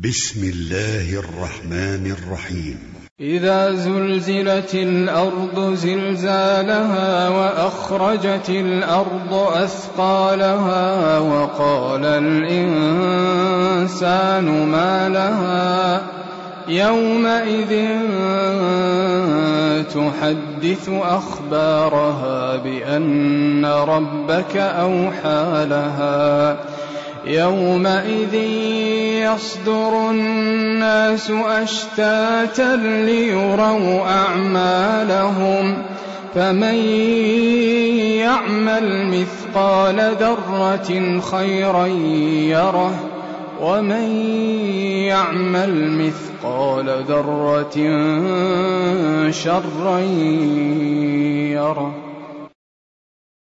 بسم الله الرحمن الرحيم. إذا زلزلت الأرض زلزالها وأخرجت الأرض أثقالها وقال الإنسان ما لها يومئذ تحدث أخبارها بأن ربك أوحى لها يومئذ يصدر الناس أشتاتا ليروا أعمالهم فمن يعمل مثقال ذرة خيرا يره ومن يعمل مثقال ذرة شرا يره.